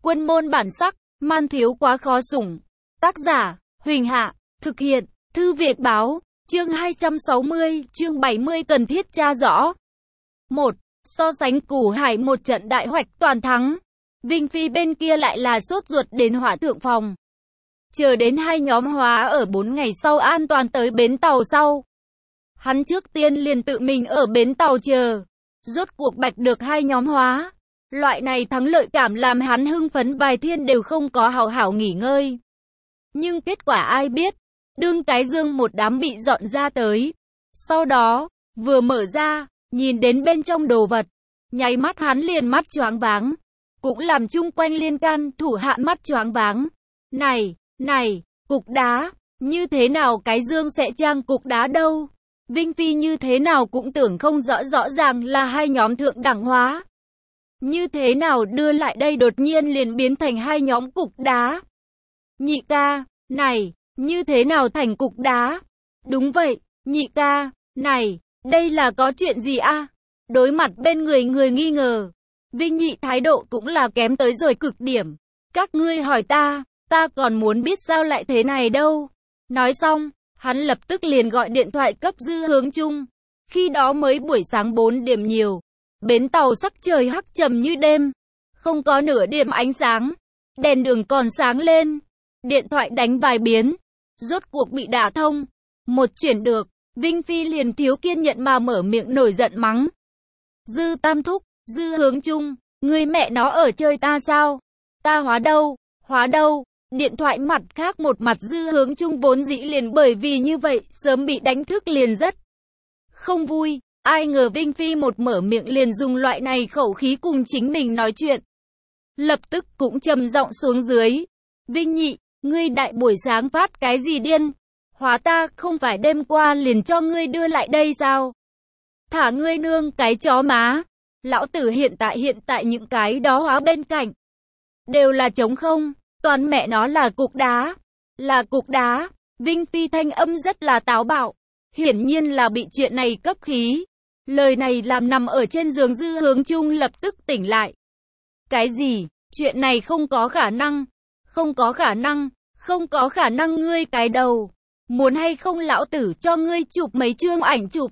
Quân môn bản sắc, man thiếu quá khó sủng. Tác giả, Huỳnh Hạ, thực hiện, Thư Việt Báo, chương 260, chương 70 cần thiết tra rõ. 1. So sánh Củ Hải một trận đại hoạch toàn thắng. Vinh Phi bên kia lại là sốt ruột đến Hỏa Thượng phòng. Chờ đến hai nhóm hóa ở 4 ngày sau an toàn tới bến tàu sau. Hắn trước tiên liền tự mình ở bến tàu chờ. Rốt cuộc bạch được hai nhóm hóa. Loại này thắng lợi cảm làm hắn hưng phấn vài thiên đều không có hào hảo nghỉ ngơi. Nhưng kết quả ai biết, đương cái dương một đám bị dọn ra tới. Sau đó, vừa mở ra, nhìn đến bên trong đồ vật, nháy mắt hắn liền mắt choáng váng. Cũng làm chung quanh liên can thủ hạ mắt choáng váng. Này, cục đá, như thế nào cái dương sẽ trang cục đá đâu? Vinh Phi như thế nào cũng tưởng không rõ ràng là hai nhóm thượng đẳng hóa. Như thế nào đưa lại đây đột nhiên liền biến thành hai nhóm cục đá? Nhị ca, này, như thế nào thành cục đá? Đúng vậy, nhị ca, này, đây là có chuyện gì a? Đối mặt bên người nghi ngờ, Vinh Nhị thái độ cũng là kém tới rồi cực điểm. Các ngươi hỏi ta còn muốn biết sao lại thế này đâu. Nói xong, hắn lập tức liền gọi điện thoại cấp Dư Hướng Trung. Khi đó mới buổi sáng 4 điểm nhiều. Bến tàu sắc trời hắc trầm như đêm. Không có nửa điểm ánh sáng. Đèn đường còn sáng lên. Điện thoại đánh vài biến. Rốt cuộc bị đả thông. Một chuyển được, Vinh Phi liền thiếu kiên nhẫn mà mở miệng nổi giận mắng. Dư Tam Thúc, Dư Hướng Trung, người mẹ nó ở chơi ta sao? Ta hóa đâu? Điện thoại mặt khác một mặt Dư Hướng Trung vốn dĩ liền bởi vì như vậy, sớm bị đánh thức liền rất không vui. Ai ngờ Vinh Phi một mở miệng liền dùng loại này khẩu khí cùng chính mình nói chuyện. Lập tức cũng trầm giọng xuống dưới. Vinh Nhị, ngươi đại buổi sáng phát cái gì điên? Hóa ta không phải đêm qua liền cho ngươi đưa lại đây sao? Thả ngươi nương cái chó má. Lão tử hiện tại những cái đó hóa bên cạnh đều là trống không. Toàn mẹ nó là cục đá. Là cục đá. Vinh Phi thanh âm rất là táo bạo. Hiển nhiên là bị chuyện này cấp khí. Lời này làm nằm ở trên giường Dư Hướng Trung lập tức tỉnh lại. Cái gì? Chuyện này không có khả năng. Không có khả năng ngươi cái đầu. Muốn hay không lão tử cho ngươi chụp mấy chương ảnh chụp.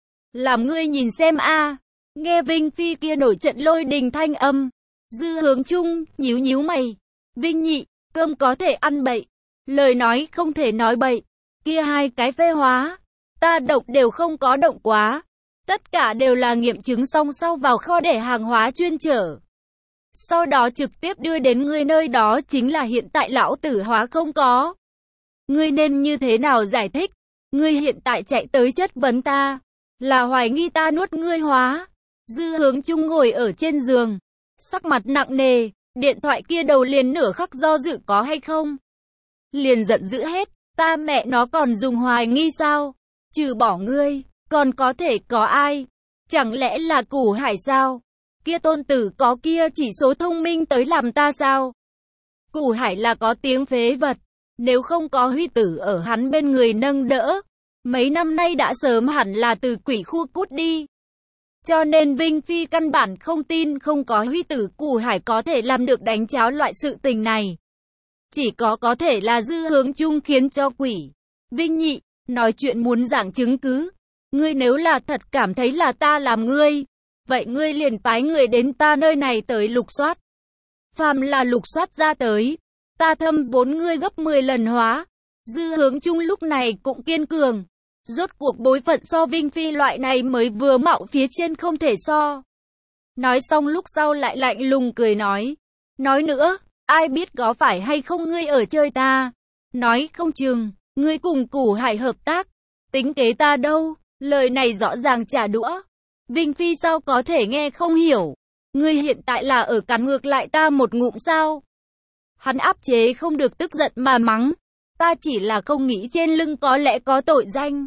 Làm ngươi nhìn xem a. Nghe Vinh Phi kia nổi trận lôi đình thanh âm. Dư Hướng Trung nhíu mày. Vinh Nhị, cơm có thể ăn bậy. Lời nói không thể nói bậy. Kia hai cái phê hóa. Ta động đều không có động quá. Tất cả đều là nghiệm chứng xong sau vào kho để hàng hóa chuyên chở. Sau đó trực tiếp đưa đến ngươi nơi đó chính là hiện tại lão tử hóa không có. Ngươi nên như thế nào giải thích? Ngươi hiện tại chạy tới chất vấn ta. Là hoài nghi ta nuốt ngươi hóa. Dư Hướng Trung ngồi ở trên giường. Sắc mặt nặng nề. Điện thoại kia đầu liền nửa khắc do dự có hay không. Liền giận dữ hết. Ta mẹ nó còn dùng hoài nghi sao? Trừ bỏ ngươi, còn có thể có ai? Chẳng lẽ là Củ Hải sao? Kia tôn tử có kia chỉ số thông minh tới làm ta sao? Củ Hải là có tiếng phế vật. Nếu không có Huy Tử ở hắn bên người nâng đỡ, mấy năm nay đã sớm hẳn là từ quỷ khu cút đi. Cho nên Vinh Phi căn bản không tin không có Huy Tử Củ Hải có thể làm được đánh cháo loại sự tình này. Chỉ có thể là Dư Hướng Trung khiến cho quỷ. Vinh Nhị, nói chuyện muốn giảng chứng cứ. Ngươi nếu là thật cảm thấy là ta làm ngươi, vậy ngươi liền phái người đến ta nơi này tới lục soát. Phàm là lục soát ra tới, ta thâm 4 ngươi gấp 10 lần hóa. Dư Hướng Trung lúc này cũng kiên cường. Rốt cuộc bối phận so Vinh Phi loại này mới vừa mạo phía trên không thể so. Nói xong lúc sau lại lạnh lùng cười nói. Nói nữa, ai biết có phải hay không ngươi ở chơi ta. Nói không chừng, ngươi cùng Củ Hải hợp tác. Tính kế ta đâu, lời này rõ ràng trả đũa. Vinh Phi sao có thể nghe không hiểu. Ngươi hiện tại là ở cắn ngược lại ta một ngụm sao. Hắn áp chế không được tức giận mà mắng. Ta chỉ là không nghĩ trên lưng có lẽ có tội danh.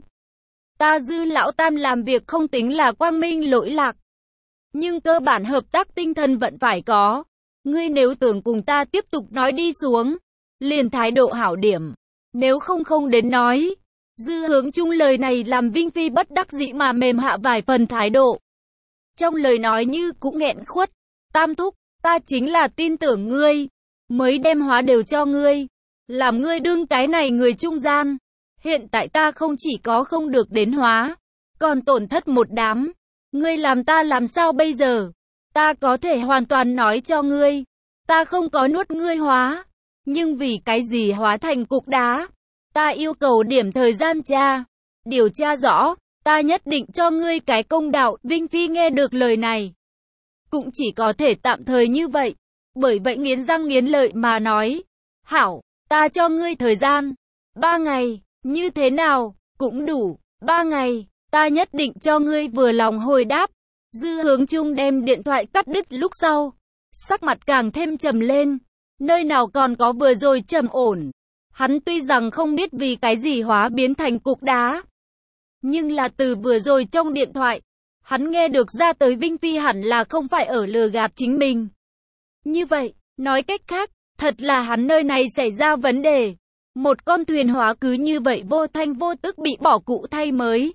Ta Dư lão tam làm việc không tính là quang minh lỗi lạc. Nhưng cơ bản hợp tác tinh thần vẫn phải có. Ngươi nếu tưởng cùng ta tiếp tục nói đi xuống, liền thái độ hảo điểm. Nếu không đến nói. Dư Hướng Trung lời này làm Vinh Phi bất đắc dĩ mà mềm hạ vài phần thái độ. Trong lời nói như cũng nghẹn khuất. Tam Thúc, Ta chính là tin tưởng ngươi, mới đem hóa đều cho ngươi, làm ngươi đương cái này người trung gian. Hiện tại ta không chỉ có không được đến hóa, còn tổn thất một đám. Ngươi làm ta làm sao bây giờ? Ta có thể hoàn toàn nói cho ngươi, ta không có nuốt ngươi hóa, nhưng vì cái gì hóa thành cục đá? Ta yêu cầu điểm thời gian điều tra rõ, ta nhất định cho ngươi cái công đạo. Vinh Phi nghe được lời này, cũng chỉ có thể tạm thời như vậy, bởi vậy nghiến răng nghiến lợi mà nói, hảo, ta cho ngươi thời gian, 3 ngày, như thế nào, cũng đủ, 3 ngày, ta nhất định cho ngươi vừa lòng hồi đáp. Dư Hướng Trung đem điện thoại cắt đứt lúc sau, sắc mặt càng thêm trầm lên, nơi nào còn có vừa rồi trầm ổn. Hắn tuy rằng không biết vì cái gì hóa biến thành cục đá, nhưng là từ vừa rồi trong điện thoại, hắn nghe được ra tới Vinh Phi hẳn là không phải ở lừa gạt chính mình. Như vậy, nói cách khác, thật là hắn nơi này xảy ra vấn đề. Một con thuyền hóa cứ như vậy vô thanh vô tức bị bỏ cũ thay mới.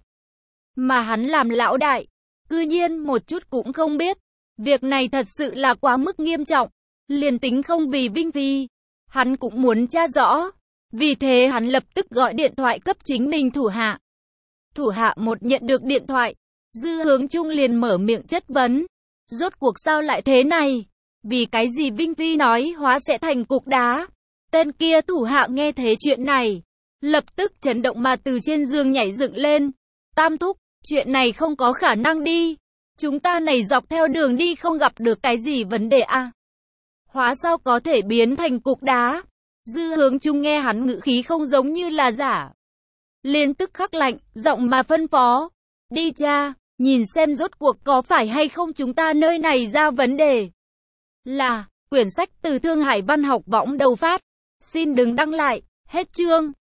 Mà hắn làm lão đại, cư nhiên một chút cũng không biết. Việc này thật sự là quá mức nghiêm trọng. Liền tính không vì Vinh Phi, hắn cũng muốn tra rõ. Vì thế hắn lập tức gọi điện thoại cấp chính mình thủ hạ. Thủ hạ một nhận được điện thoại, Dư Hướng Trung liền mở miệng chất vấn. Rốt cuộc sao lại thế này? Vì cái gì Vinh Phi nói hóa sẽ thành cục đá? Tên kia thủ hạ nghe thấy chuyện này, lập tức chấn động mà từ trên giường nhảy dựng lên. Tam thúc, chuyện này không có khả năng đi. Chúng ta này dọc theo đường đi không gặp được cái gì vấn đề à? Hóa sao có thể biến thành cục đá? Dư Hướng Trung nghe hắn ngữ khí không giống như là giả, liền tức khắc lạnh, giọng mà phân phó. Đi cha, nhìn xem rốt cuộc có phải hay không chúng ta nơi này ra vấn đề. Là, quyển sách từ Thương Hải Văn học võng đầu phát. Xin đừng đăng lại, hết chương.